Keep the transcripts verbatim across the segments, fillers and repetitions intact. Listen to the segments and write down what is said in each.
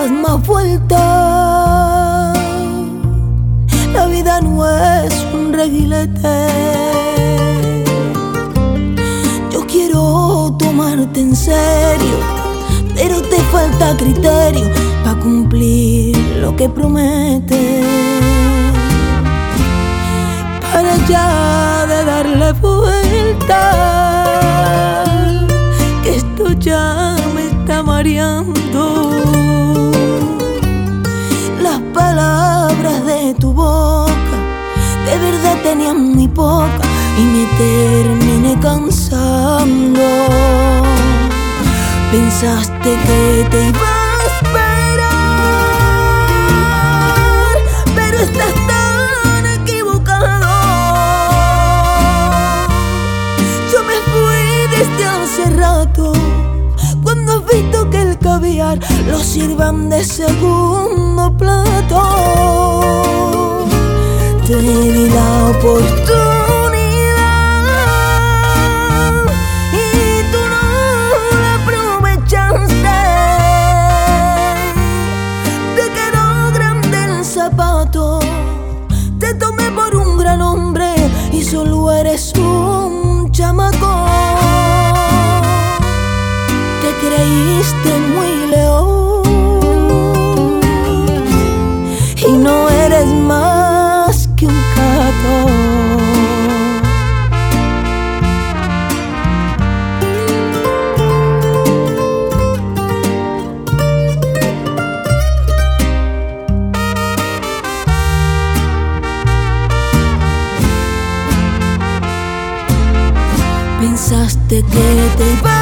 das más vueltas. La vida no es un reguilete. Yo quiero tomarte en serio, pero te falta criterio para cumplir lo que prometes. Para ya de darle vuelta, que esto ya me está mareando. Las palabras de tu boca de verdad tenían muy poca y me terminé cansando. Pensaste que te iba a esperar, pero estás tan equivocado. Yo me fui desde hace rato, cuando has visto que el caviar lo sirvan de segundo plato. Te di la oportunidad y tú no la aprovechaste. Te quedó grande el zapato, te tomé por un gran hombre y solo eres un chamaco. Te creíste muy león y no eres más que un gato. Pensaste que te iba a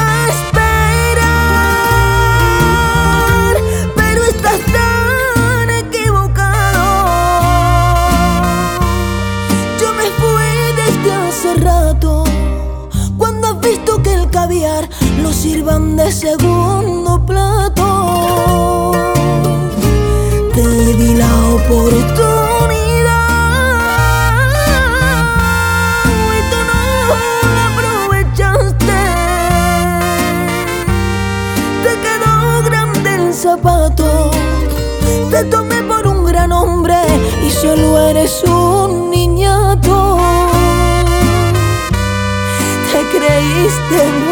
esperar, pero estás tan equivocado. Yo me fui desde hace rato, cuando has visto que el caviar lo sirvan de segundo plato. Te di la oportunidad y tú no la aprovechaste. Te quedó grande el zapato, te tomé por un gran hombre y solo eres un niñato. Te creíste